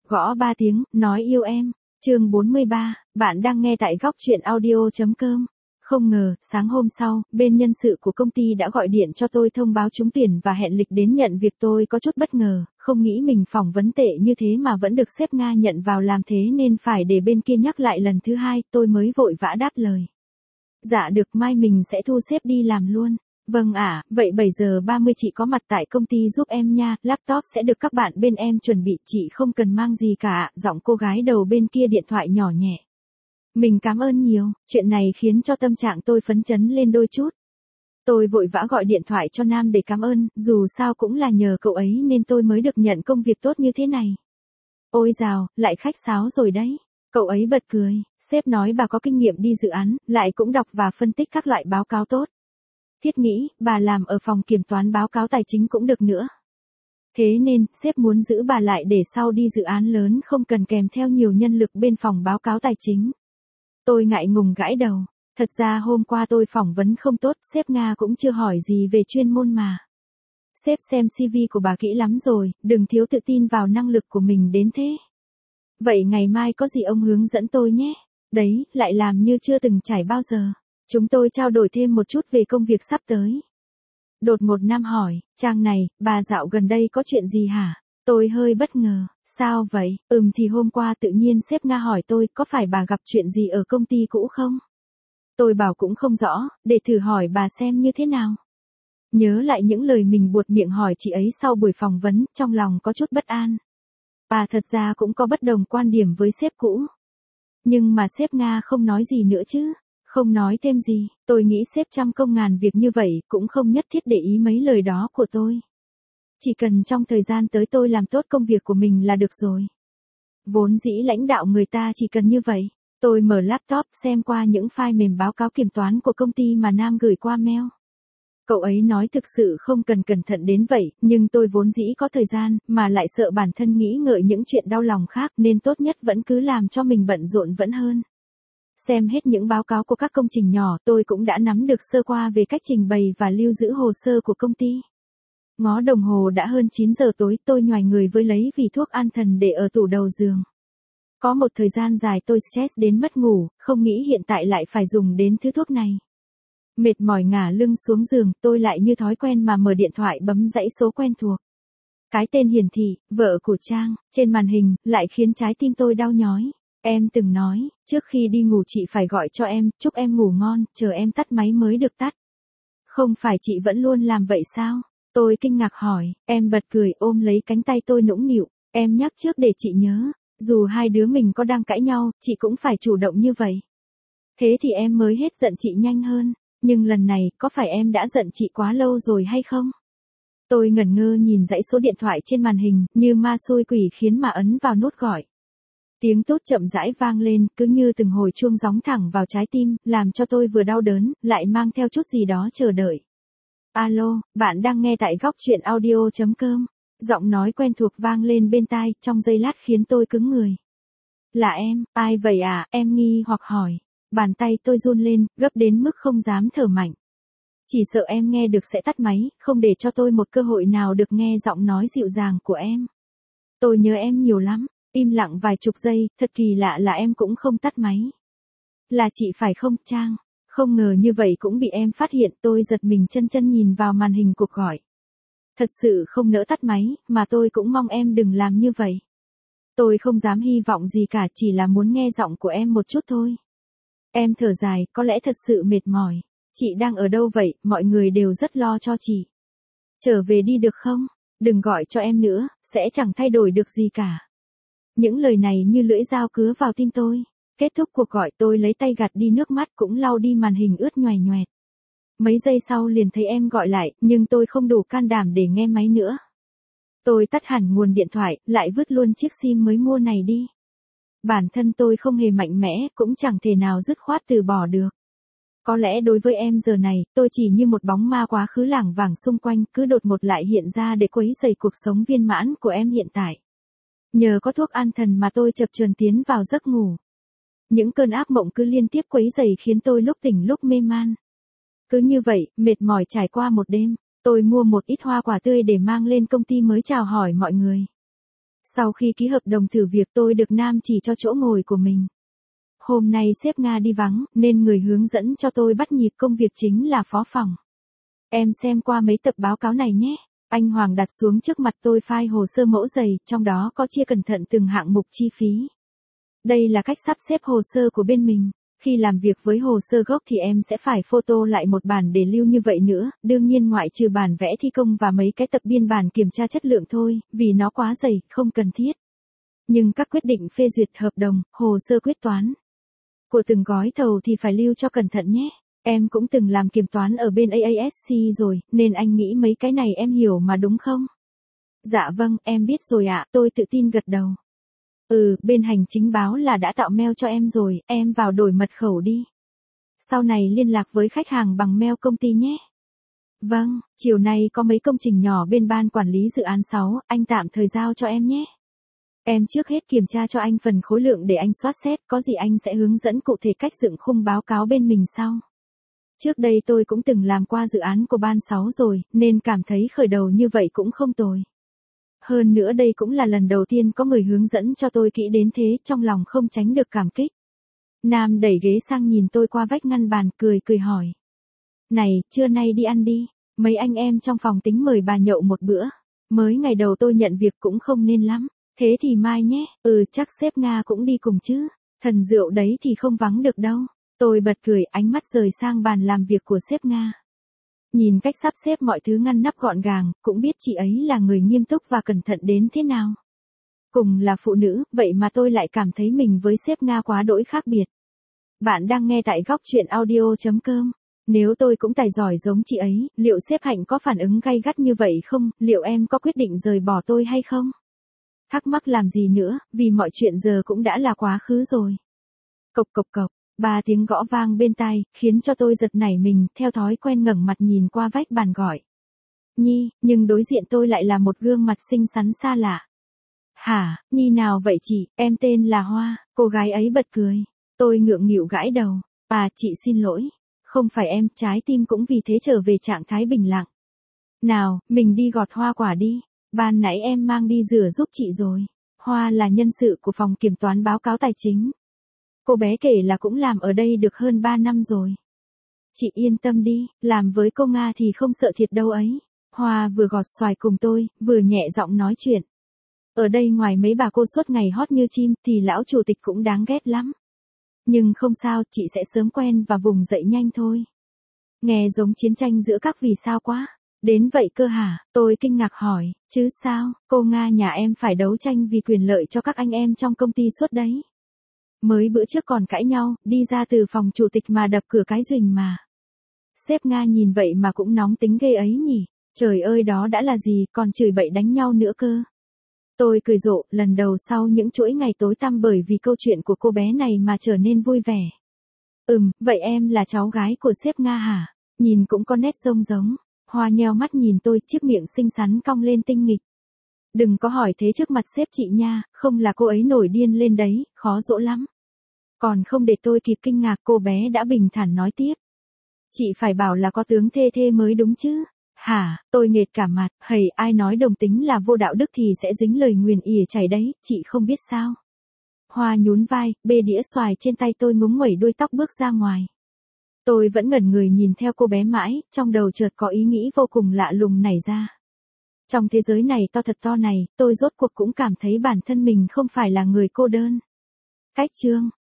Gõ 3 tiếng, nói yêu em. Chương 43, bạn đang nghe tại góc truyện audio.com. Không ngờ, sáng hôm sau, bên nhân sự của công ty đã gọi điện cho tôi thông báo trúng tuyển và hẹn lịch đến nhận việc. Tôi có chút bất ngờ, không nghĩ mình phỏng vấn tệ như thế mà vẫn được sếp Nga nhận vào làm, thế nên phải để bên kia nhắc lại lần thứ hai. Tôi mới vội vã đáp lời. Dạ được, mai mình sẽ thu xếp đi làm luôn. Vâng ạ, vậy 7 giờ 30 chị có mặt tại công ty giúp em nha, laptop sẽ được các bạn bên em chuẩn bị, chị không cần mang gì cả. Giọng cô gái đầu bên kia điện thoại nhỏ nhẹ. Mình cảm ơn nhiều, chuyện này khiến cho tâm trạng tôi phấn chấn lên đôi chút. Tôi vội vã gọi điện thoại cho Nam để cảm ơn, dù sao cũng là nhờ cậu ấy nên tôi mới được nhận công việc tốt như thế này. Ôi dào, lại khách sáo rồi đấy. Cậu ấy bật cười, sếp nói bà có kinh nghiệm đi dự án, lại cũng đọc và phân tích các loại báo cáo tốt. Thiết nghĩ, bà làm ở phòng kiểm toán báo cáo tài chính cũng được nữa. Thế nên, sếp muốn giữ bà lại để sau đi dự án lớn không cần kèm theo nhiều nhân lực bên phòng báo cáo tài chính. Tôi ngại ngùng gãi đầu. Thật ra hôm qua tôi phỏng vấn không tốt, sếp Nga cũng chưa hỏi gì về chuyên môn mà. Sếp xem CV của bà kỹ lắm rồi, đừng thiếu tự tin vào năng lực của mình đến thế. Vậy ngày mai có gì ông hướng dẫn tôi nhé. Đấy, lại làm như chưa từng trải bao giờ. Chúng tôi trao đổi thêm một chút về công việc sắp tới. Đột ngột Nam hỏi, Trang này, bà dạo gần đây có chuyện gì hả? Tôi hơi bất ngờ, sao vậy? Thì hôm qua tự nhiên sếp Nga hỏi tôi có phải bà gặp chuyện gì ở công ty cũ không? Tôi bảo cũng không rõ, để thử hỏi bà xem như thế nào. Nhớ lại những lời mình buột miệng hỏi chị ấy sau buổi phỏng vấn, trong lòng có chút bất an. Bà thật ra cũng có bất đồng quan điểm với sếp cũ. Nhưng mà sếp Nga không nói gì nữa chứ. Không nói thêm gì, tôi nghĩ sếp trăm công ngàn việc như vậy cũng không nhất thiết để ý mấy lời đó của tôi. Chỉ cần trong thời gian tới tôi làm tốt công việc của mình là được rồi. Vốn dĩ lãnh đạo người ta chỉ cần như vậy. Tôi mở laptop xem qua những file mềm báo cáo kiểm toán của công ty mà Nam gửi qua mail. Cậu ấy nói thực sự không cần cẩn thận đến vậy, nhưng tôi vốn dĩ có thời gian, mà lại sợ bản thân nghĩ ngợi những chuyện đau lòng khác nên tốt nhất vẫn cứ làm cho mình bận rộn vẫn hơn. Xem hết những báo cáo của các công trình nhỏ, tôi cũng đã nắm được sơ qua về cách trình bày và lưu giữ hồ sơ của công ty. Ngó đồng hồ đã hơn 9 giờ tối, tôi nhoài người với lấy vỉ thuốc an thần để ở tủ đầu giường. Có một thời gian dài tôi stress đến mất ngủ, không nghĩ hiện tại lại phải dùng đến thứ thuốc này. Mệt mỏi ngả lưng xuống giường, tôi lại như thói quen mà mở điện thoại bấm dãy số quen thuộc. Cái tên hiển thị, vợ của Trang, trên màn hình, lại khiến trái tim tôi đau nhói. Em từng nói, trước khi đi ngủ chị phải gọi cho em, chúc em ngủ ngon, chờ em tắt máy mới được tắt. Không phải chị vẫn luôn làm vậy sao? Tôi kinh ngạc hỏi, em bật cười ôm lấy cánh tay tôi nũng nịu, em nhắc trước để chị nhớ, dù hai đứa mình có đang cãi nhau, chị cũng phải chủ động như vậy. Thế thì em mới hết giận chị nhanh hơn, nhưng lần này, có phải em đã giận chị quá lâu rồi hay không? Tôi ngẩn ngơ nhìn dãy số điện thoại trên màn hình, như ma xui quỷ khiến mà ấn vào nút gọi. Tiếng tút chậm rãi vang lên, cứ như từng hồi chuông gióng thẳng vào trái tim, làm cho tôi vừa đau đớn, lại mang theo chút gì đó chờ đợi. Alo, bạn đang nghe tại góc truyện audio.com. Giọng nói quen thuộc vang lên bên tai, trong giây lát khiến tôi cứng người. Là em, ai vậy à? Em nghi hoặc hỏi. Bàn tay tôi run lên, gấp đến mức không dám thở mạnh. Chỉ sợ em nghe được sẽ tắt máy, không để cho tôi một cơ hội nào được nghe giọng nói dịu dàng của em. Tôi nhớ em nhiều lắm. Im lặng vài chục giây, thật kỳ lạ là em cũng không tắt máy. Là chị phải không, Trang? Không ngờ như vậy cũng bị em phát hiện, tôi giật mình chân chân nhìn vào màn hình cuộc gọi. Thật sự không nỡ tắt máy, mà tôi cũng mong em đừng làm như vậy. Tôi không dám hy vọng gì cả, chỉ là muốn nghe giọng của em một chút thôi. Em thở dài, có lẽ thật sự mệt mỏi. Chị đang ở đâu vậy, mọi người đều rất lo cho chị. Trở về đi được không? Đừng gọi cho em nữa, sẽ chẳng thay đổi được gì cả. Những lời này như lưỡi dao cứa vào tim tôi. Kết thúc cuộc gọi tôi lấy tay gạt đi nước mắt cũng lau đi màn hình ướt nhoài nhoẹt. Mấy giây sau liền thấy em gọi lại, nhưng tôi không đủ can đảm để nghe máy nữa. Tôi tắt hẳn nguồn điện thoại, lại vứt luôn chiếc sim mới mua này đi. Bản thân tôi không hề mạnh mẽ, cũng chẳng thể nào dứt khoát từ bỏ được. Có lẽ đối với em giờ này, tôi chỉ như một bóng ma quá khứ lảng vảng xung quanh, cứ đột ngột lại hiện ra để quấy rầy cuộc sống viên mãn của em hiện tại. Nhờ có thuốc an thần mà tôi chập chờn tiến vào giấc ngủ. Những cơn ác mộng cứ liên tiếp quấy rầy khiến tôi lúc tỉnh lúc mê man. Cứ như vậy, mệt mỏi trải qua một đêm, tôi mua một ít hoa quả tươi để mang lên công ty mới chào hỏi mọi người. Sau khi ký hợp đồng thử việc tôi được Nam chỉ cho chỗ ngồi của mình. Hôm nay sếp Nga đi vắng, nên người hướng dẫn cho tôi bắt nhịp công việc chính là phó phòng. Em xem qua mấy tập báo cáo này nhé. Anh Hoàng đặt xuống trước mặt tôi file hồ sơ mẫu dày, trong đó có chia cẩn thận từng hạng mục chi phí. Đây là cách sắp xếp hồ sơ của bên mình. Khi làm việc với hồ sơ gốc thì em sẽ phải photo lại một bản để lưu như vậy nữa, đương nhiên ngoại trừ bản vẽ thi công và mấy cái tập biên bản kiểm tra chất lượng thôi, vì nó quá dày, không cần thiết. Nhưng các quyết định phê duyệt hợp đồng, hồ sơ quyết toán của từng gói thầu thì phải lưu cho cẩn thận nhé. Em cũng từng làm kiểm toán ở bên AASC rồi, nên anh nghĩ mấy cái này em hiểu mà đúng không? Dạ vâng, em biết rồi ạ, tôi tự tin gật đầu. Bên hành chính báo là đã tạo mail cho em rồi, em vào đổi mật khẩu đi. Sau này liên lạc với khách hàng bằng mail công ty nhé. Vâng, chiều nay có mấy công trình nhỏ bên ban quản lý dự án 6, anh tạm thời giao cho em nhé. Em trước hết kiểm tra cho anh phần khối lượng để anh soát xét, có gì anh sẽ hướng dẫn cụ thể cách dựng khung báo cáo bên mình sau. Trước đây tôi cũng từng làm qua dự án của ban 6 rồi, nên cảm thấy khởi đầu như vậy cũng không tồi. Hơn nữa đây cũng là lần đầu tiên có người hướng dẫn cho tôi kỹ đến thế, trong lòng không tránh được cảm kích. Nam đẩy ghế sang nhìn tôi qua vách ngăn bàn, cười hỏi. Này, trưa nay đi ăn đi, mấy anh em trong phòng tính mời bà nhậu một bữa. Mới ngày đầu tôi nhận việc cũng không nên lắm, thế thì mai nhé, chắc sếp Nga cũng đi cùng chứ, thần rượu đấy thì không vắng được đâu. Tôi bật cười, ánh mắt rời sang bàn làm việc của sếp Nga. Nhìn cách sắp xếp mọi thứ ngăn nắp gọn gàng, cũng biết chị ấy là người nghiêm túc và cẩn thận đến thế nào. Cùng là phụ nữ, vậy mà tôi lại cảm thấy mình với sếp Nga quá đỗi khác biệt. Bạn đang nghe tại góc truyện audio.com. Nếu tôi cũng tài giỏi giống chị ấy, liệu sếp Hạnh có phản ứng gay gắt như vậy không? Liệu em có quyết định rời bỏ tôi hay không? Thắc mắc làm gì nữa, vì mọi chuyện giờ cũng đã là quá khứ rồi. Cộc cộc cộc. 3 tiếng gõ vang bên tai, khiến cho tôi giật nảy mình, theo thói quen ngẩng mặt nhìn qua vách bàn gọi. Nhi, nhưng đối diện tôi lại là một gương mặt xinh xắn xa lạ. Hả, Nhi nào vậy chị, em tên là Hoa, cô gái ấy bật cười. Tôi ngượng nghịu gãi đầu. Chị xin lỗi. Không phải em, trái tim cũng vì thế trở về trạng thái bình lặng. Nào, mình đi gọt hoa quả đi. Ban nãy em mang đi rửa giúp chị rồi. Hoa là nhân sự của phòng kiểm toán báo cáo tài chính. Cô bé kể là cũng làm ở đây được hơn 3 năm rồi. Chị yên tâm đi, làm với cô Nga thì không sợ thiệt đâu ấy. Hoa vừa gọt xoài cùng tôi, vừa nhẹ giọng nói chuyện. Ở đây ngoài mấy bà cô suốt ngày hót như chim, thì lão chủ tịch cũng đáng ghét lắm. Nhưng không sao, chị sẽ sớm quen và vùng dậy nhanh thôi. Nghe giống chiến tranh giữa các vì sao quá. Đến vậy cơ hả? Tôi kinh ngạc hỏi, chứ sao, cô Nga nhà em phải đấu tranh vì quyền lợi cho các anh em trong công ty suốt đấy. Mới bữa trước còn cãi nhau, đi ra từ phòng chủ tịch mà đập cửa cái rình mà. Sếp Nga nhìn vậy mà cũng nóng tính ghê ấy nhỉ. Trời ơi, đó đã là gì, còn chửi bậy đánh nhau nữa cơ. Tôi cười rộ, lần đầu sau những chuỗi ngày tối tăm bởi vì câu chuyện của cô bé này mà trở nên vui vẻ. Vậy em là cháu gái của sếp Nga hả? Nhìn cũng có nét giống. Hoa nheo mắt nhìn tôi, chiếc miệng xinh xắn cong lên tinh nghịch. Đừng có hỏi thế trước mặt sếp chị nha, không là cô ấy nổi điên lên đấy, khó dỗ lắm. Còn không để tôi kịp kinh ngạc, cô bé đã bình thản nói tiếp. Chị phải bảo là có tướng thê thê mới đúng chứ. Hả, tôi nghệt cả mặt, ai nói đồng tính là vô đạo đức thì sẽ dính lời nguyền ỉa chảy đấy, chị không biết sao. Hoa nhún vai, bê đĩa xoài trên tay tôi ngúng nguẩy đuôi tóc bước ra ngoài. Tôi vẫn ngẩn người nhìn theo cô bé mãi, trong đầu chợt có ý nghĩ vô cùng lạ lùng nảy ra. Trong thế giới này to thật to này, tôi rốt cuộc cũng cảm thấy bản thân mình không phải là người cô đơn. Cách chương